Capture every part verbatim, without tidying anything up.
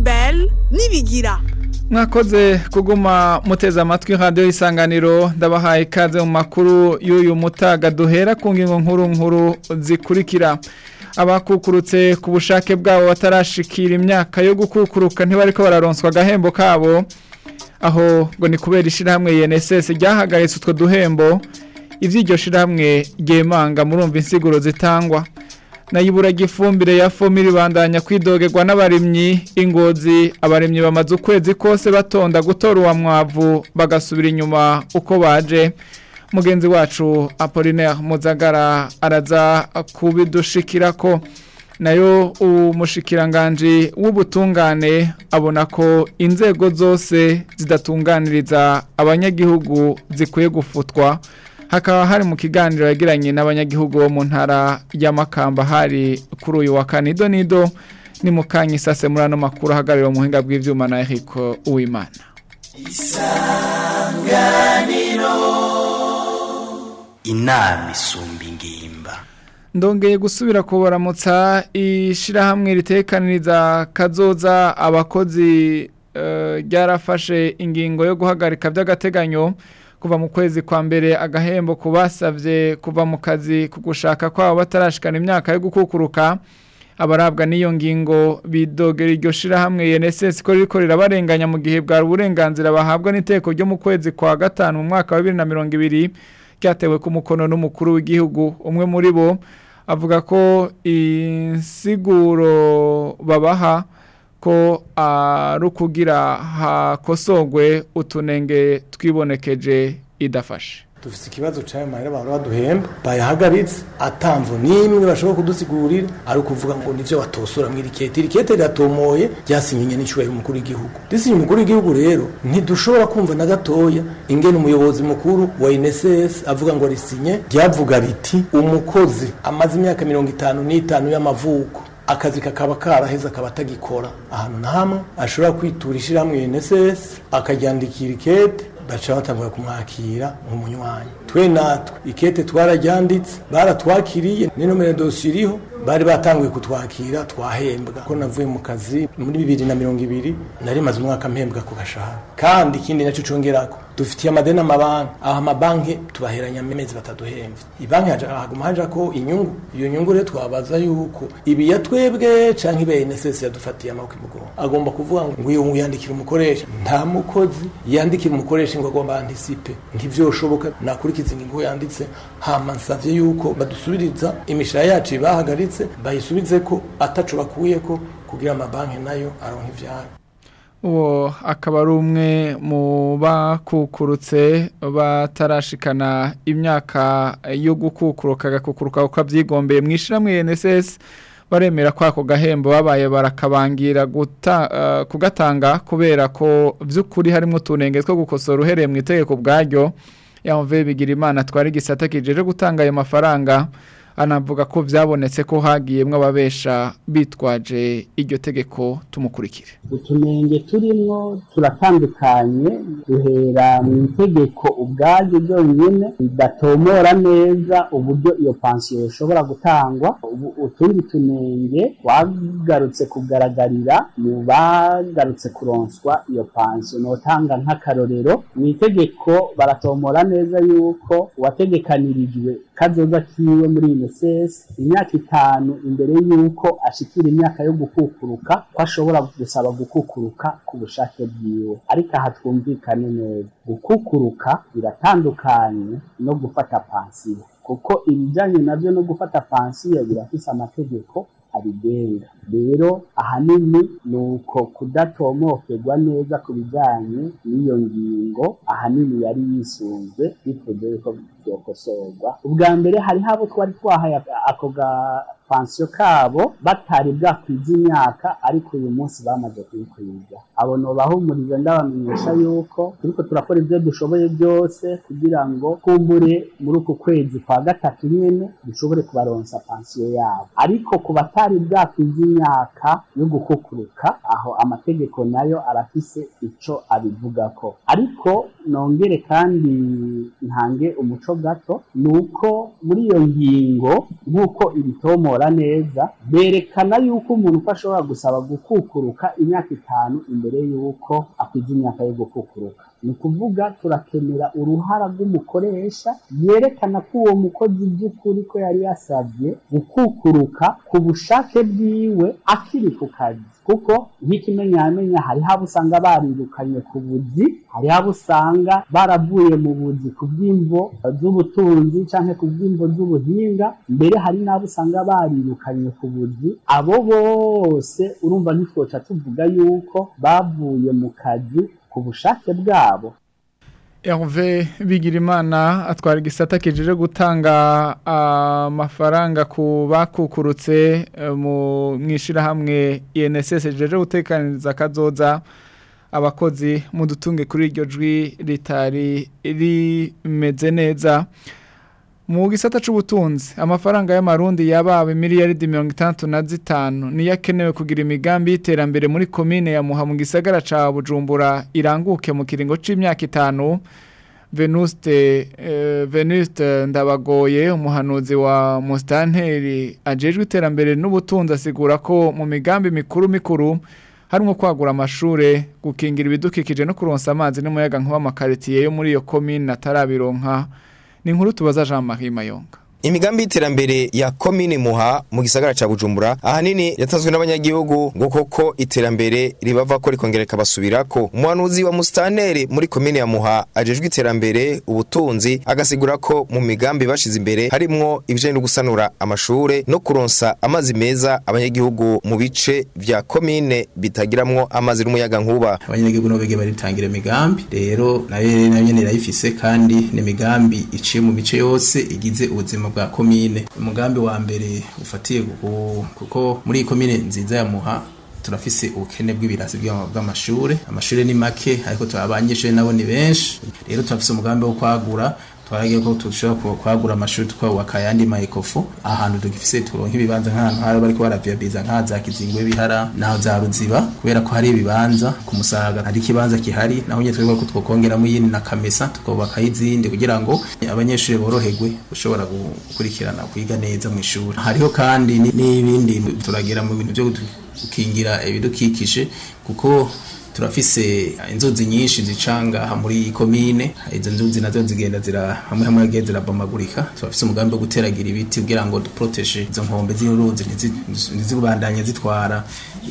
Belle Nibigira. Mwakoze kuguma muteza amatwi radio Isanganiro ndabahaye ikaze mu makuru y'uyu mutaga duhera ku ngingo nkuru nkuru zikurikira. Abakukurutse ku bushake bwabo batarashikira imyaka yo gukukuruka ntibariko bararonswa gahembo kabo, aho ngo ni kubera ishirahamwe I N S S ryahagaritse utwo duhembo. Ivy'iryo shirahamwe ryemanga murumva insiguro zitangwa. Nayibura gifumbire ya fomiri bandanya kwidogerwa n'abarimyi Ingozi. Abarimyi bamaze ukwezi kose batonda gutora uwa mwavu bagasubira inyuma uko baje. Mugenzi wacu Apollinaire Muzagara araza kubidushikirako. Nayo umushikiranganje w'ubutungane abona ko inzego zose zidatunganiriza abanyagihugu zikwiye gufutwa. Hakaba hari mu kiganiro yagiranye n'abanyagihugu bo mu ntara ya Makamba hari kuri uyu wa kane. Nido nido ni mukanyi sase murano makuru hagariro muhinga bw'ivyuma na Eric Uwimana. Isanganiro inama isumba ingimba. Ndongeye gusubira kubaramutsa ishirahamwe ritekaniriza kazoza abakozi ryarafashe uh, ingingo yo guhagarika by'agateganyo kuva mu kwezi kwa mbere agahembo kubasavye kuva mu kazi kugushaka kwabo batarashikana imyaka yo gukukuruka. Abarabwa n'iyo ngingo bidogera iryo shirahamwe I N S S ko riko rirabarenganya mu gihe bwa uburenganzira bahabwa n'iteko ryo mu kwezi kwa gatanu mu mwaka wa bibiri na mirongo ibiri cyatewe ku mukono n'umukuru w'igihugu. Umwe muri bo avuga ko insiguro babaha ko arukugira hakosogwe utunenge twibonekeje idafashe. Dufite ikibazo cyayo mahera bahora baduhemba bayahagaritse atamvu nimwe bashobora kudusigurira ari kuvuga ngo nivyo batosora mwiri kete irikete ratomoye ryasinyenye n'icubahiro umukuru w'igihugu. Disinye umukuru w'igihugu rero ntidushobora kumva na gatoya ingene umuyobozi mukuru wa I N S S avuga ngo risinye ryavuga riti umukozi amaze imyaka mirongo itanu n'itanu y'amavuko akazi kakaba karaheza akaba atagikora ahantu na hamwe ashobora kwiturishira hamwe I N S S akaryandikira ikete bacha batangura kumwakira nk'umunywanyi. Twe natwe ikete twarajyanditse baratwakiriye n'inomero dosiye iriho bari batanguye kutwakira twahembwa ko navuye mu kazi muri bibiri na mirongo ibiri nari maze umwaka mpembwa ku gashahara. Kandi ikindi naco congerako dufitiye amadeni amabanki aho amabanki tubaheranya amezi bataduhemvye. Ibanki haje haguma haje ko inyungu iyo nyungu rero twabaza yuko ibi yatwebwe canke ibe I N S S yadufatiye amako imugongo agomba kuvuga ngo uyu yandikira umukoresha nta mukozi yandikira umukoresha ngo agomba anticipe ntivyoshoboka nakurikiza ingingo yanditse hama nsavye yuko badusubiriza imishara yacu bahagaritse bayisubize ko ataco bakuyeko kugira amabanki nayo aronka ivyaro. Uwo akaba ari umwe mu bakukurutse batarashikana imyaka yo gukukuruka gakukuruka ukavyigombeye mwishiramwe I N S S baremera kwako gahembo babaye barakabangira guta uh, kugatanga kubera ko vy'ukuri harimo tunenge two gukosora uhereye mu itegeko bwaryo. Yamve bigira Imana twari gisata kijeje gutanga ayo mafaranga anavuga ko vyabonetse ko hagiyemwe ababesha bitwaje iryo tegeko. Tumukurikire. Utunenge turimo turatandukanye duhera mu itegeko ubwaryo byonyene bidatomora neza uburyo iyo pension ishobora gutangwa. Utundi tunenge wagarutse kugaragarira mu bagarutse kuronswa iyo pension notanga nk'akarorero mu itegeko baratomora neza yuko wategekanirijwe kazoza kiwe muri I N S S imyaka itanu imbere yuko ashikira imyaka yo gukukuruka ko ashobora gusaba gukukuruka ku bushake bwiwe. Ariko aha twumvikane neza gukukuruka biratandukanye no gufata pension kuko ibijanye navyo no gufata pension birafise amategeko abigenga. Rero ahanini nuko kudatomokerwa neza ku bijanye n'iyo ngingo ahanini yari yisunze biteze ko byokosorwa. Ubwa mbere hari habo twari twahaye ako ga pansiyo kabo batari bwakwiza imyaka ariko uyu munsi bamaze kuyikwiza. Abo no bahumuriza ndabamenyesha yuko turiko turakora ibyo dushoboye byose kugira ngo kumbure muri uku kwezi kwa gatatu nyene dushobore kubaronsa pansiyo yabo. Ariko ku batari bwakwiza imyaka yo gukukuruka aho amategeko nayo arafise ico abivugako. Ariko nongere kandi ntange umuco gato nuko muri iyo ngingo nk'uko ibitomora neza berekana yuko umuntu uko ashobora gusaba gukukuruka imyaka itanu imbere y'uko akwiza imyaka yo gukukuruka. Ni ukuvuga turakenera uruhara rw'umukoresha yerekana ko uwo mukozi by'ukuri ko yari yasabye gukukuruka ku bushake bwiwe akiri ku kazi, kuko nk'ikimenyamenya hariho abo usanga barirukanye ku buzi, hariho abo usanga baravuye mu buzi ku bw'imvo z'ubutunzi canke ku bw'imvo z'ubuhinga, mbere hari n'abo usanga barirukanye ku buzi. Abo bose urumva ntitwoca tuvuga yuko bavuye mu kazi ku bushake bwabo. Hervé Bigirimana atwara igisata kijeje gutanga amafaranga ku bakukurutse mu mwishira hamwe I N S S jeje gutekaniriza kazoza abakozi mu dutunge kuri iryo jwi ritari rimeze neza. Mu gisata c'ubutunzi amafaranga y'amarundi yabawe miliyaridi mirongo itandatu na zitanu niyo akenewe kugira imigambi y'iterambere muri komine ya Muha mu gisagara ca Bujumbura iranguke mu kiringo c'imyaka itanu. Venuste eh, Venuste Ndabagoye umuhanuzi wa Mustanteri ajejwe iterambere n'ubutunzi asigura ko mu migambi mikuru mikuru harimo kwagura amashure, gukingira ibidukikije no kuronsa amazi n'umuyaga nkuba makaritiye yo muri iyo komine atarabironka. Ni nkuru tubaza Jean Marie Mayonga. Imigambi y'iterambere ya komine Muha mu gisagara ca Bujumbura ahanini yatazwe n'abanyagihugu ngo koko iterambere ribava ko rikongereka basubirako. Umuhanuzi wa Mustanteri muri komine ya Muha ajejwe iterambere ubutunzi agasigura ko mu migambi bashize imbere harimwo ibijanye no gusanura amashure no kuronsa amazi meza abanyagihugu mu bice vya komine bitagiramwo amazi n'umuyaga nkuba. Abanyagihugu no bege baritangira imigambi rero nayo nayo nirayifise kandi ni migambi iciye mu bice yose igize ubuzima bwa komine. Umugambi wa mbere ufatiye kuko muri komine nziza ya Muha turafise ubukene bw'ibirasi bw'amashure, amashure ni make ariko turabanyeshe nabo ni benshi, rero turafise umugambi wo kwagura twaragiye ko tushobora kwagura amashuri twubaka yandi maikofo ahantu dugifise turonka ibibanza nk'ahantu hari bariko baraviabiza nka za Kizingwe bihara naho za Ruziba, kubera ko hari ibibanza ku Musaga hari kibanza kihari naho nye twebwe ko twokongeramo yindi na Kamesa tukubaka izindi kugira ngo abanyeshuri boroherwe ushobora gukurikirana kwiga neza mu ishuri. Hariho kandi n'ibindi turagira mu bintu byo gukingira ibidukikije kuko turafise inzuzi nyinshi zicanga muri komine, izo nzuzi nazo zigenda zira hamwe hamwe ageze zirabomagurika. Turafise umugambi wo guteragira ibiti kugira ngo duprotege izo nkombe z'uruzi ntizibandanye zitwara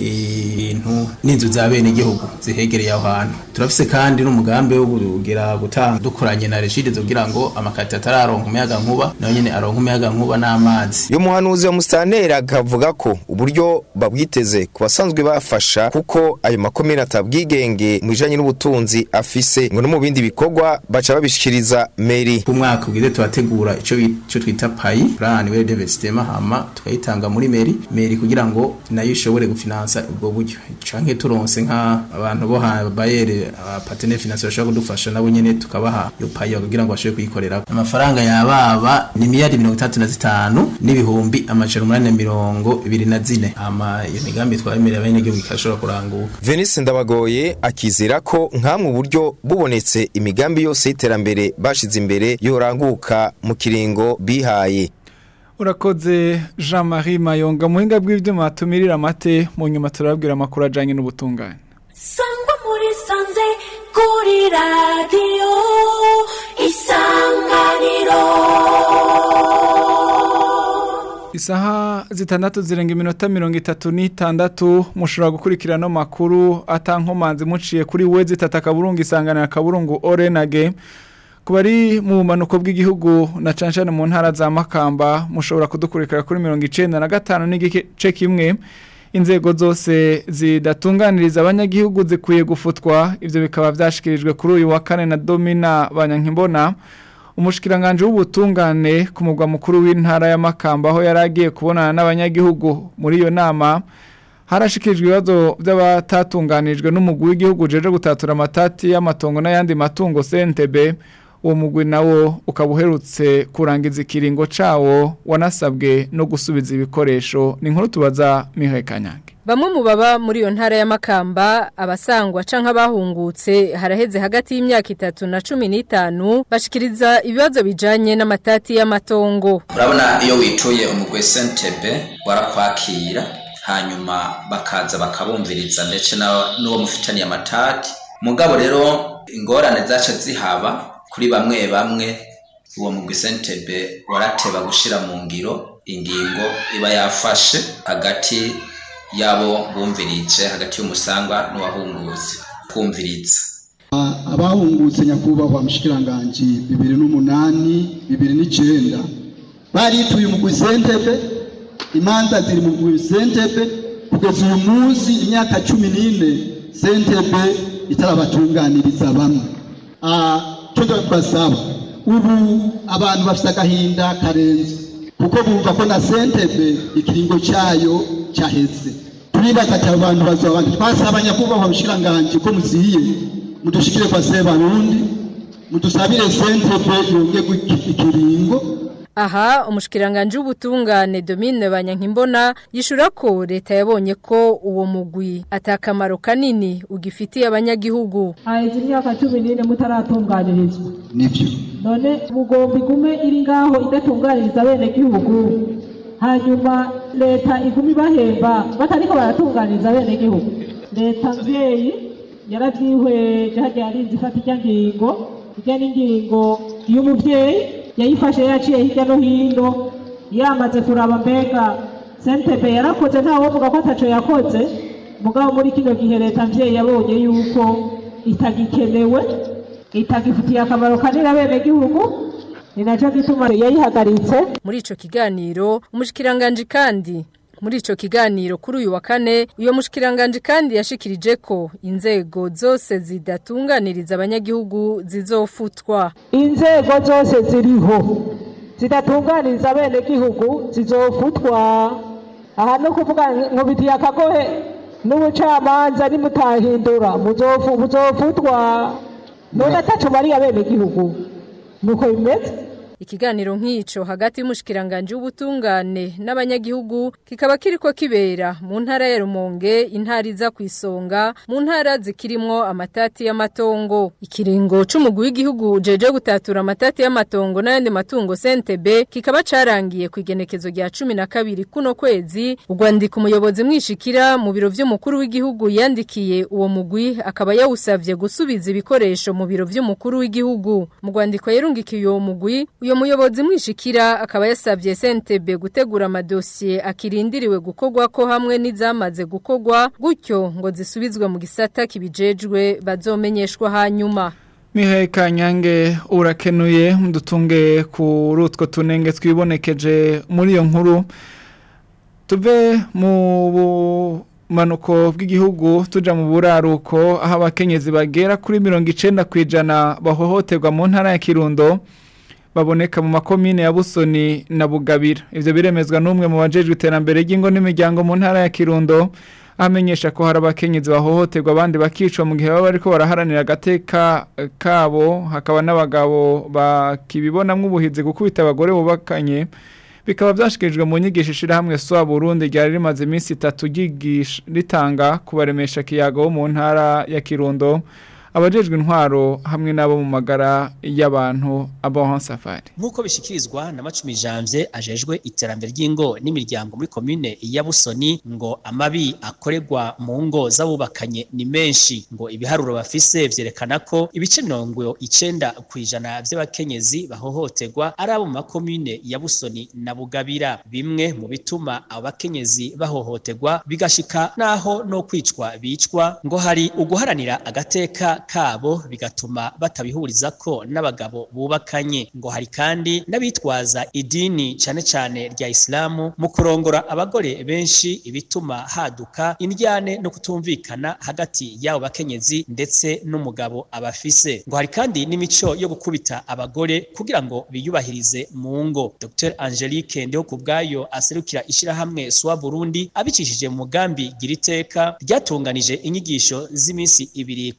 intu n'inzu za bene igihugu zihegereye aho hantu. Turafise kandi n'umugambi wo kugira gutanga dukoranye na Regide kugira ngo amakati atararonka umuyaga nkuba nayo nyene aronka umuyaga nkuba n'amazi. Yo muhanuzi wa Mustanteri akavuga ko uburyo babwiteze kubasanzwe bafasha kuko ayo makomine atabwigenge mu bijanye n'ubutunzi afise ngo no mu bindi bikorwa baca babishikiriza meri. Ku mwaka ugize tubategura ico ico twita payi plan we d'investissement hama tukayitanga muri meri meri kugira ngo nayo ishobore gufinansa ubwo buryo canke turonse nka abantu bo ha bayere partenaire financier bashobora kudufasha nabo nyene tukabaha yo payi kugira ngo bashobore kuyikorera. Amafaranga yababa ni miliyari mirongo itatu na zitanu n'ibihumbi amajana umunani na mirongo ibiri na zine ama iyo migambi twayemerera bene igihugu ikashobora kuranguka. Venise Ndabagoye akizera ko nkamwe uburyo bubonetse imigambi yose y'iterambere bashize imbere yoranguka mu kiringo bihaye. Urakoze Jean Marie Mayonga muhinga bw'ivyuma tumirira amate mu nyuma turabwira amakuru ajanye n'ubutungane. Sangwa muri sanze kuri radio Isanganiro. Isaha zitandatu zirenga iminota mirongo itatu n'itandatu mushobora gukurikirana no makuru atankomanzi muciye kuri wezi tatakaburungu Isanganiro kaburungu Orenage. Kubari mu manuko bw'igihugu na canshane mu ntara za Makamba mushobora kudukurikira kuri mirongo icenda na gatanu n'igice kimwe. Inzego zose zidatunganiriza abanyagihugu zikwiye gufutwa, ivyo bikaba vyashikirijwe kuri uyu wa kane na Domina Banyankimbona umushikiranganje w'ubutungane ku mugwa mukuru w'intara ya Makamba aho yaragiye kubonana n'abanyagihugu. Muri iyo nama harashikirijwe ibibazo by'abatatunganijwe n'umugwi w'igihugu jeje gutatura amatati y'amatongo n'ayandi matungo C N T B. Uwo mugwi nawo ukabuherutse kurangiza ikiringo cawo wanasabwe no gusubiza ibikoresho. Ni nkuru tubaza Mihaye Kanyange. Bamwe mu baba muri iyo ntara ya Makamba abasangwa canka bahungutse haraheze hagati y'imyaka itatu na cumi n'itanu bashikiriza ibibazo bijanye n'amatati y'amatongo. Urabona iyo wituye umugwe Sentebe warakwakira hanyuma bakaza bakabumviriza ndetse n'uwo mufitaniye amatati. Mugabo rero ingorane zaca zihaba kuri bamwe bamwe uwo mugwi Sentebe warateba gushira mu ngiro ingingo iba yafashe hagati yabo bumvirije hagati y'umusangwa n'uwahungutse kumviriza. Abahungutse nyakubahwa mushikiranganje bibiri n'umunani bibiri n'icenda barituye umugwi Sentebe, imanza ziri mu mugwi Sentebe kugeza uyu munsi imyaka cumi n'ine Sentebe itarabatunganiriza bamwe. Ah cyo twasaba ubu abantu bafite agahinda karenze kuko bumva ko na Sentebe ikiringo cyayo cyaheze. Turibaza cyane abantu bazaba twasaba nyakubahwa mushikiranganje ko muziye mudushikire kwa Sebarundi mudusabire Sentebe yonge ikiringo. Aha umushikiranganje w'ubutungane Domine Banyankimbona yishura ko leta yabonye ko uwo mugwi atakamaro kanini ugifitiye abanyagihugu. Haizi imyaka cumi n'ine mutaratunganirizwa. Nivyo. None mugomba igume iri ngaho idatunganiriza bene gihugu. Hanyuma leta igumi bahemba batariko baratunganiriza bene gihugu. Leta mvyeyi yaravyihweje hajya yarinze ifata ijyangingo, ijyangingo y'umuvyeyi yayifashe yaciye hirya no hino yamaze kuraba mbega Sentebe yarakoze nta wovuga ko ataco yakoze. Mugabo muri kino gihe leta mvyeyi yabonye yuko itagikenewe itagifitiye akamaro kanini bene gihugu ni naco gituma yayihagaritse. Muri ico kiganiro umushikiranganje kandi Muri ico kiganiro kuri uyu wa kane uyo mushikiranganje kandi yashikirije ko inzego zose zidatunganiriza abanyagihugu zizofutwa. Inzego zose ziriho zidatunganiriza bene gihugu zizofutwa. Aha no kuvuga nkubitiye akagohe n'ubucamanza nimutahindura muzofu muzofutwa. None ataco bari abene gihugu nuko bimeze. Ikiganiro nk'ico hagati y'umushikiranganje w'ubutungane n'abanyagihugu kikaba kiriko kibera mu ntara ya Rumonge, intara iza kwisonga mu ntara zikirimwo amatati y'amatongo. Ikiringo c'umugwi w'igihugu jeje gutatura amatati y'amatongo n'ayandi matungo Sentebe kikaba carangiye ku igenekezo rya cumi na kabiri kuno kwezi. Ugwandika umuyobozi mwishikira mu biro vy'umukuru w'igihugu yandikiye uwo mugwi akaba yawusavye gusubiza ibikoresho mu biro vy'umukuru w'igihugu. Mu gwandiko yerungikiye uwo mugwi uyo muyobozi mwishikira akaba yasavye Sentebe gutegura amadosiye akirindiriwe gukogwa ko hamwe n'izamaze gukogwa gutyo ngo zisubizwe mu gisata kibijejwe bazomenyeshwa hanyuma. Mihaye Kanyange urakenuye mudutunge ku rutwo tunenge twibonekeje muri iyo nkuru. Tuve mu manuko bw'igihugu tuja mu buraruko aho abakenyezi bagera kuri mirongo icenda kwijana bahohoterwa mu ntara ya Kirundo baboneka mu makomine ya Busoni na Bugabira. Ivyo biremezwa n'umwe mu bajejwe iterambere ry'ingo n'imiryango mu ntara ya Kirundo amenyesha ko hari abakenyezi bahohoterwa abandi bakicwa mu gihe baba bariko baraharanira agateka kabo, hakaba n'abagabo bakibibonamwo ubuhizi gukubita abagore bubakanye. Bikaba byashikirijwe mu nyigisho ishirahamwe S O A Burundi ryari rimaze iminsi itatu ryigisha ritanga kubaremesha kiyago wo mu ntara ya Kirundo. Abajejwe intwaro hamwe nabo mu magara y'abantu Abahon Safari. Nkuko bishikirizwa na Macumi Janvier ajejwe iterambere ry'ingo n'imiryango muri commune ya Busoni ngo amabi akoregwa mu ngo zabubakanye ni menshi. Ngo ibiharuro bafise vyerekana ko ibice mirongo icenda kwijana by'abakenyezi bahohoterwa ari abo mu makomune ya Busoni na Bugabira. Bimwe mu bituma abakenyezi bahohoterwa bigashika naho no kwicwa bicwa ngo hari uguharanira agateka kabo bigatuma batabihuriza ko n'abagabo bubakanye. Ngo hari kandi n'abitwaza idini cyane cyane rya Islamu mu kurongora abagore benshi ibituma haduka indyane no kutumvikana hagati y'abo bakenyezi ndetse n'umugabo abafise. Ngo hari kandi n'imico yo gukubita abagore kugira ngo biyubahirize mu ngo. Docteur Angelique Ndeho kubgayo aserukira ishirahamwe S O A Burundi abicishije mu mugambi giriteka ryatunganije inyigisho z'iminsi ibiri ku mboneza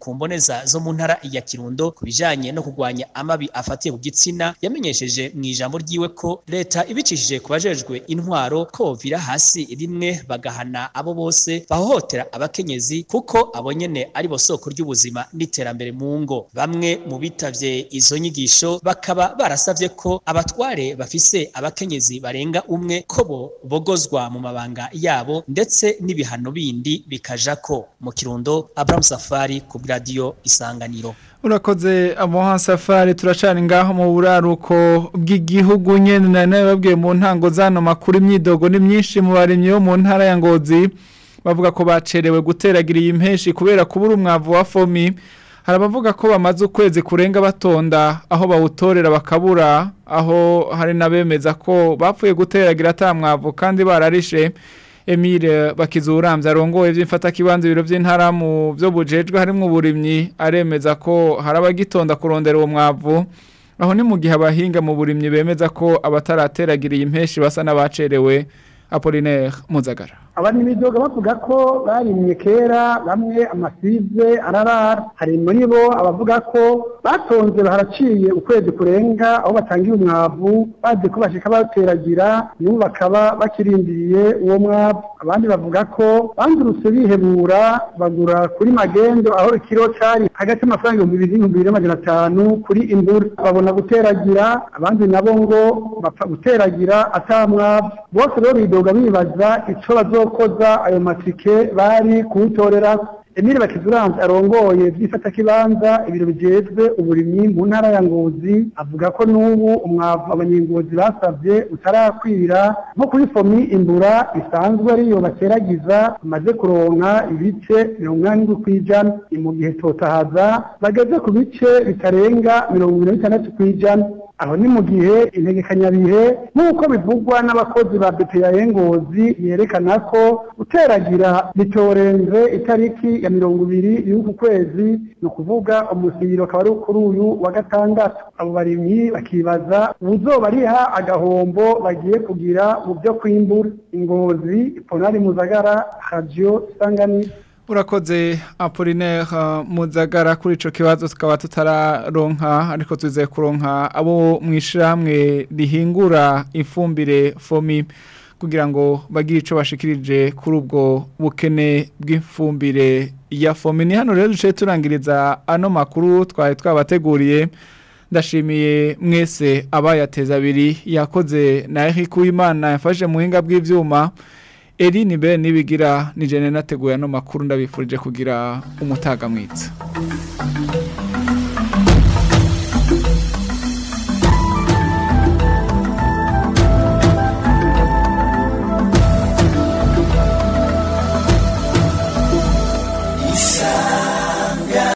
kaminuza zo mu ntara ya Kirundo kubijanye no kugwanya amabi afatiye ku gitsina yamenyesheje mu ijambo ryiwe ko leta ibicishije kubajejwe intwaro ko vira hasi rimwe bagahana abo bose bahohotera abakenyezi kuko abonyene ari bo soko ry'ubuzima n'iterambere mu ngo. Bamwe mu bitavye izo nyigisho bakaba barasavye ko abatware bafise abakenyezi barenga umwe ko bo bogozwa mu mabanga yabo ndetse n'ibihano bindi bikajako. Mu Kirundo, Abraham Safari ku radio Isanganiro. Urakoze Amoha Safari, turacana ngaho mu buraruko bw'igihugu nyene na nawe babwiye mu ntango zano makuru imyidogo ni myinshi mu barimyi bo mu ntara ya Ngozi bavuga ko bacerewe guteragira iyi mpeshi kubera kubura umwavu wa fomi. Harabavuga ko bamaze ukwezi kurenga batonda aho bawutorera bakabura, aho hari nabemeza ko bapfuye guteragira atamwavu kandi bararishe. Emile Bakizuramvye arongoye vy'imfata kibanza ibiro vy'intara mu byo bujejwe harimo uburimyi aremeza ko harabagitonda kurondera uwo mwavu, aho ni mu gihe abahinga mu burimyi bemeza ko abatarateragira impeshi basa n'abacerewe. Apollinaire Muzagara. Abandi midoga bavuga ko barimye kera bamwe amasive ararara, hari muri bo abavuga ko batonze baharaciye ukwezi kurenga aho batangiye umwavu bazi ko bashika bateragira n'ubu bakaba bakirindiriye uwo mwavu. Abandi bavuga ko bandurutse bihebura bagura kuri magendo aho ikiro cari hagati y'amafaranga ibihumbi bibiri n'ibihumbi bibiri n'amajana atanu kuri imbura babona guteragira, abandi nabo ngo bapfa guteragira atamwavu. Bose rero bidoga bibaza ico bazo koza ayo matike bari kuwutorera. Emile Bakizuramvye arongoye vy'ifata kibanza ibiro bijejwe uburimyi mu ntara ya Ngozi avuga ko n'ubu umwavu abanyengozi basavye utarakwira nko kuri fomi imbura isanzwe ariyo bateragiza amaze kuronka ibice mirongo inani kw'ijana, mu gihe totahaza bageze ku bice bitarenga mirongo ine na bitandatu kw'ijana. Aho ni mu gihe integekanyabihe nk'uko bivugwa n'abakozi ba B P A Ngozi yerekana ko uteragira bitorenze itariki ya mirongo ibiri y'uku kwezi, no kuvuga umusiro akaba ari kuri uyu wa gatandatu. Abo barimyi bakibaza uzobariha agahombo bagiye kugira mu byo kwimbura. Ngozi, Ponari Muzagara, Radio Isanganiro. Urakoze Apollinaire Muzagara, kuri ico kibazo tukaba tutararonka ariko tuze kuronka abo mwishramwe rihingura ifumbire fomi kugira ngo bagire ico bashikirije kuri ubwo bukene bw'ifumbire ya fomi. Ni hano rero duce turangiriza ano makuru twaye twabateguriye. Ndashimiye mwese abayateza abiri yakoze na Eric Uwimana yafashe muhinga bw'ivyuma. Eri nibe nibigira ni jene nateguye no makuru ndabifurije kugira umutaga mwitsa.